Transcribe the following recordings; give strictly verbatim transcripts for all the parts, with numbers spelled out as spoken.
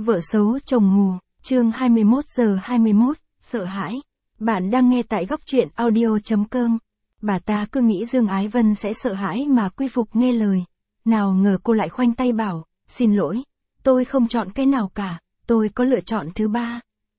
Vợ xấu chồng mù, chương hai mươi mốt giờ hai mươi mốt, sợ hãi. Bạn đang nghe tại góc truyện audio chấm com. Bà ta cứ nghĩ Dương Ái Vân sẽ sợ hãi mà quy phục nghe lời. Nào ngờ cô lại khoanh tay bảo, xin lỗi, tôi không chọn cái nào cả, tôi có lựa chọn thứ ba.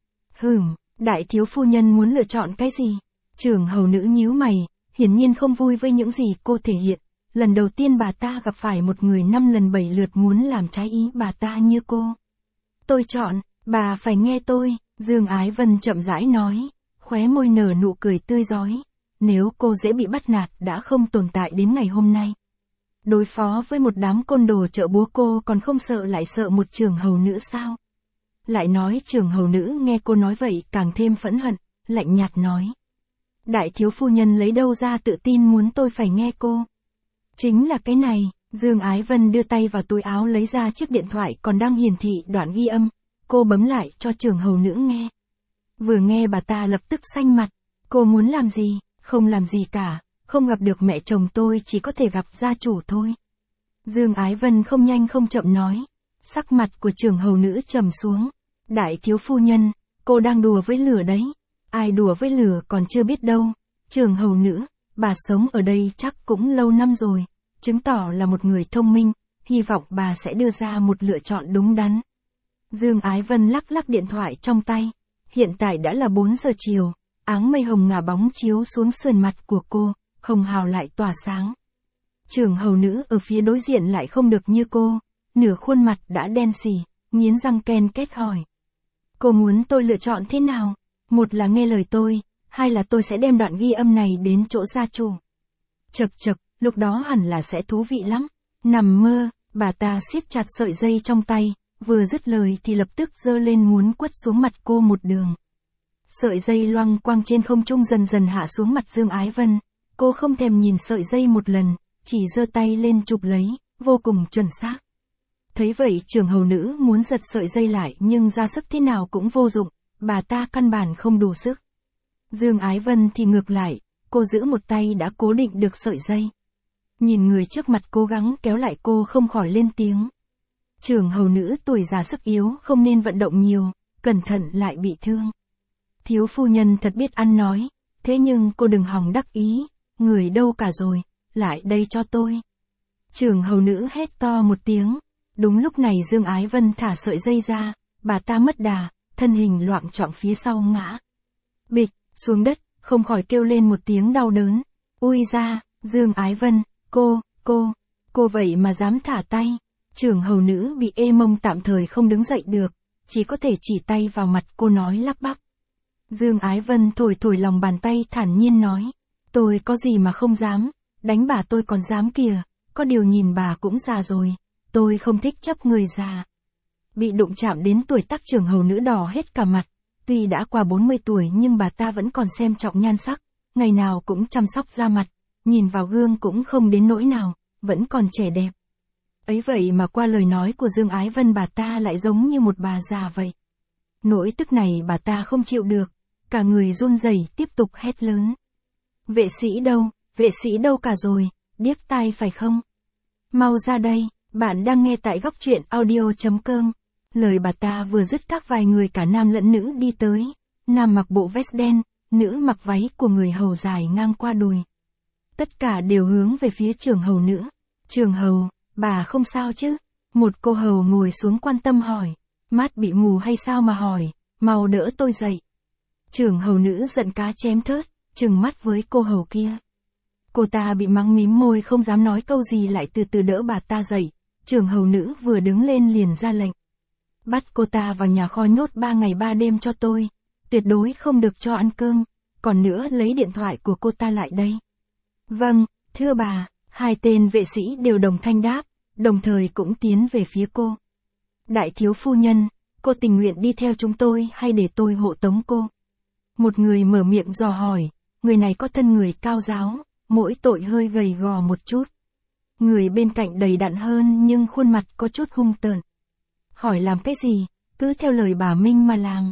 Hừm, đại thiếu phu nhân muốn lựa chọn cái gì? Trưởng hầu nữ nhíu mày, hiển nhiên không vui với những gì cô thể hiện. Lần đầu tiên bà ta gặp phải một người năm lần bảy lượt muốn làm trái ý bà ta như cô. Tôi chọn, bà phải nghe tôi, Dương Ái Vân chậm rãi nói, khóe môi nở nụ cười tươi rói. Nếu cô dễ bị bắt nạt đã không tồn tại đến ngày hôm nay. Đối phó với một đám côn đồ chợ búa cô còn không sợ lại sợ một trưởng hầu nữ sao? Lại nói trưởng hầu nữ nghe cô nói vậy càng thêm phẫn hận, lạnh nhạt nói. Đại thiếu phu nhân lấy đâu ra tự tin muốn tôi phải nghe cô? Chính là cái này, Dương Ái Vân đưa tay vào túi áo lấy ra chiếc điện thoại còn đang hiển thị đoạn ghi âm, cô bấm lại cho trưởng hầu nữ nghe. Vừa nghe bà ta lập tức xanh mặt, cô muốn làm gì? Không làm gì cả, không gặp được mẹ chồng tôi chỉ có thể gặp gia chủ thôi. Dương Ái Vân không nhanh không chậm nói, sắc mặt của trưởng hầu nữ trầm xuống. Đại thiếu phu nhân, cô đang đùa với lửa đấy. Ai đùa với lửa còn chưa biết đâu. Trưởng hầu nữ, bà sống ở đây chắc cũng lâu năm rồi, chứng tỏ là một người thông minh, hy vọng bà sẽ đưa ra một lựa chọn đúng đắn. Dương Ái Vân lắc lắc điện thoại trong tay, hiện tại đã là bốn giờ chiều. Áng mây hồng ngả bóng chiếu xuống sườn mặt của cô, hồng hào lại tỏa sáng. Trưởng hầu nữ ở phía đối diện lại không được như cô, nửa khuôn mặt đã đen xì, nghiến răng ken kết hỏi. Cô muốn tôi lựa chọn thế nào? Một là nghe lời tôi, hai là tôi sẽ đem đoạn ghi âm này đến chỗ gia chủ. Chật chật, lúc đó hẳn là sẽ thú vị lắm. Nằm mơ, bà ta siết chặt sợi dây trong tay, vừa dứt lời thì lập tức giơ lên muốn quất xuống mặt cô một đường. Sợi dây loang quang trên không trung dần dần hạ xuống mặt Dương Ái Vân, cô không thèm nhìn sợi dây một lần, chỉ giơ tay lên chụp lấy, vô cùng chuẩn xác. Thấy vậy trưởng hầu nữ muốn giật sợi dây lại nhưng ra sức thế nào cũng vô dụng, bà ta căn bản không đủ sức. Dương Ái Vân thì ngược lại, cô giữ một tay đã cố định được sợi dây. Nhìn người trước mặt cố gắng kéo lại cô không khỏi lên tiếng. Trưởng hầu nữ tuổi già sức yếu không nên vận động nhiều, cẩn thận lại bị thương. Thiếu phu nhân thật biết ăn nói, thế nhưng cô đừng hòng đắc ý, người đâu cả rồi, lại đây cho tôi. Trưởng hầu nữ hét to một tiếng, đúng lúc này Dương Ái Vân thả sợi dây ra, bà ta mất đà, thân hình loạng choạng phía sau ngã. Bịch, xuống đất, không khỏi kêu lên một tiếng đau đớn. Ui ra, Dương Ái Vân, cô, cô, cô vậy mà dám thả tay. Trưởng hầu nữ bị ê mông tạm thời không đứng dậy được, chỉ có thể chỉ tay vào mặt cô nói lắp bắp. Dương Ái Vân thổi thổi lòng bàn tay thản nhiên nói, tôi có gì mà không dám, đánh bà tôi còn dám kìa, có điều nhìn bà cũng già rồi, tôi không thích chấp người già. Bị đụng chạm đến tuổi tác trưởng hầu nữ đỏ hết cả mặt, tuy đã qua bốn mươi tuổi nhưng bà ta vẫn còn xem trọng nhan sắc, ngày nào cũng chăm sóc da mặt, nhìn vào gương cũng không đến nỗi nào, vẫn còn trẻ đẹp. Ấy vậy mà qua lời nói của Dương Ái Vân bà ta lại giống như một bà già vậy. Nỗi tức này bà ta không chịu được, cả người run rẩy tiếp tục hét lớn. Vệ sĩ đâu, vệ sĩ đâu cả rồi, điếc tai phải không? Mau ra đây, bạn đang nghe tại góc truyện audio chấm com. Lời bà ta vừa dứt các vài người cả nam lẫn nữ đi tới, nam mặc bộ vest đen, nữ mặc váy của người hầu dài ngang qua đùi. Tất cả đều hướng về phía trưởng hầu nữ. Trưởng hầu, bà không sao chứ? Một cô hầu ngồi xuống quan tâm hỏi, mắt bị mù hay sao mà hỏi, mau đỡ tôi dậy. Trưởng hầu nữ giận cá chém thớt, trừng mắt với cô hầu kia. Cô ta bị mắng mím môi không dám nói câu gì lại từ từ đỡ bà ta dậy. Trưởng hầu nữ vừa đứng lên liền ra lệnh. Bắt cô ta vào nhà kho nhốt ba ngày ba đêm cho tôi. Tuyệt đối không được cho ăn cơm. Còn nữa lấy điện thoại của cô ta lại đây. Vâng, thưa bà, hai tên vệ sĩ đều đồng thanh đáp, đồng thời cũng tiến về phía cô. Đại thiếu phu nhân, cô tình nguyện đi theo chúng tôi hay để tôi hộ tống cô? Một người mở miệng dò hỏi, người này có thân người cao ráo, mỗi tội hơi gầy gò một chút. Người bên cạnh đầy đặn hơn nhưng khuôn mặt có chút hung tợn. Hỏi làm cái gì, cứ theo lời bà Minh mà làm.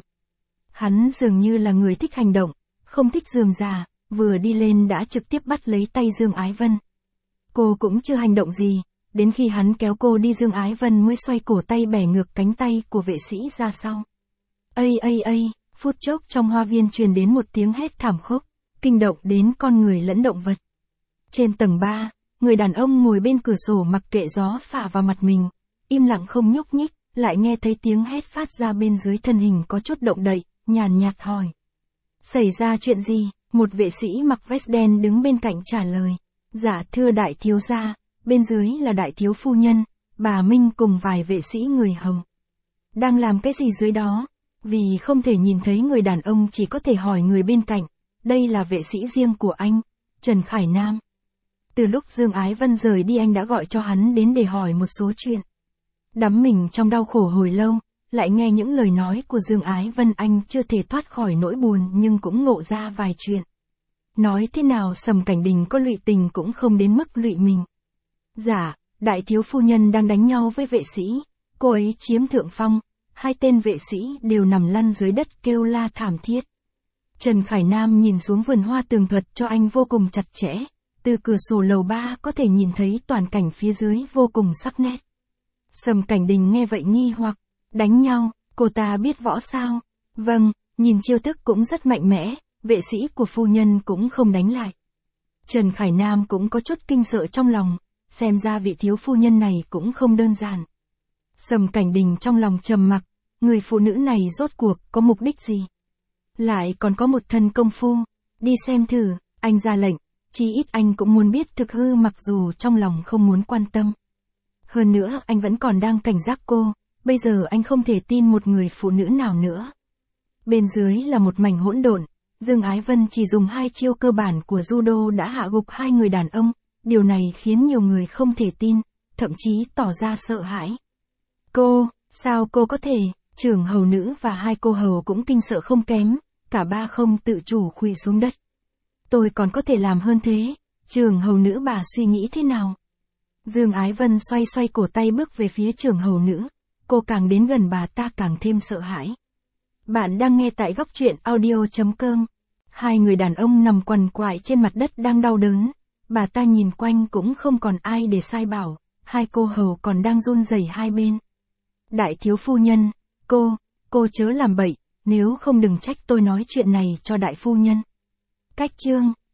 Hắn dường như là người thích hành động, không thích rườm rà, vừa đi lên đã trực tiếp bắt lấy tay Dương Ái Vân. Cô cũng chưa hành động gì, đến khi hắn kéo cô đi Dương Ái Vân mới xoay cổ tay bẻ ngược cánh tay của vệ sĩ ra sau. Ây ây ây, phút chốc trong hoa viên truyền đến một tiếng hét thảm khốc, kinh động đến con người lẫn động vật. Trên tầng ba, người đàn ông ngồi bên cửa sổ mặc kệ gió phả vào mặt mình, im lặng không nhúc nhích, lại nghe thấy tiếng hét phát ra bên dưới thân hình có chút động đậy, nhàn nhạt hỏi. Xảy ra chuyện gì? Một vệ sĩ mặc vest đen đứng bên cạnh trả lời. Dạ thưa đại thiếu gia, bên dưới là đại thiếu phu nhân, bà Minh cùng vài vệ sĩ người hầu. Đang làm cái gì dưới đó? Vì không thể nhìn thấy người đàn ông chỉ có thể hỏi người bên cạnh, đây là vệ sĩ riêng của anh, Trần Khải Nam. Từ lúc Dương Ái Vân rời đi anh đã gọi cho hắn đến để hỏi một số chuyện. Đắm mình trong đau khổ hồi lâu, lại nghe những lời nói của Dương Ái Vân anh chưa thể thoát khỏi nỗi buồn nhưng cũng ngộ ra vài chuyện. Nói thế nào Sầm Cảnh Đình có lụy tình cũng không đến mức lụy mình. Dạ, đại thiếu phu nhân đang đánh nhau với vệ sĩ, cô ấy chiếm thượng phong, hai tên vệ sĩ đều nằm lăn dưới đất kêu la thảm thiết. Trần Khải Nam nhìn xuống vườn hoa tường thuật cho anh vô cùng chặt chẽ, từ cửa sổ lầu ba có thể nhìn thấy toàn cảnh phía dưới vô cùng sắc nét. Sầm Cảnh Đình nghe vậy nghi hoặc, đánh nhau, cô ta biết võ sao? Vâng, nhìn chiêu thức cũng rất mạnh mẽ, vệ sĩ của phu nhân cũng không đánh lại. Trần Khải Nam cũng có chút kinh sợ trong lòng, xem ra vị thiếu phu nhân này cũng không đơn giản. Sầm Cảnh Đình trong lòng trầm mặc, người phụ nữ này rốt cuộc có mục đích gì? Lại còn có một thân công phu, đi xem thử, anh ra lệnh, chí ít anh cũng muốn biết thực hư mặc dù trong lòng không muốn quan tâm. Hơn nữa anh vẫn còn đang cảnh giác cô, bây giờ anh không thể tin một người phụ nữ nào nữa. Bên dưới là một mảnh hỗn độn, Dương Ái Vân chỉ dùng hai chiêu cơ bản của judo đã hạ gục hai người đàn ông, điều này khiến nhiều người không thể tin, thậm chí tỏ ra sợ hãi. Cô, sao cô có thể, trưởng hầu nữ và hai cô hầu cũng kinh sợ không kém, cả ba không tự chủ khuỵu xuống đất. Tôi còn có thể làm hơn thế, trưởng hầu nữ bà suy nghĩ thế nào? Dương Ái Vân xoay xoay cổ tay bước về phía trưởng hầu nữ, cô càng đến gần bà ta càng thêm sợ hãi. Bạn đang nghe tại góc truyện audio chấm com. Hai người đàn ông nằm quằn quại trên mặt đất đang đau đớn, bà ta nhìn quanh cũng không còn ai để sai bảo, hai cô hầu còn đang run rẩy hai bên. Đại thiếu phu nhân, cô, cô chớ làm bậy, nếu không đừng trách tôi nói chuyện này cho đại phu nhân. Cách chương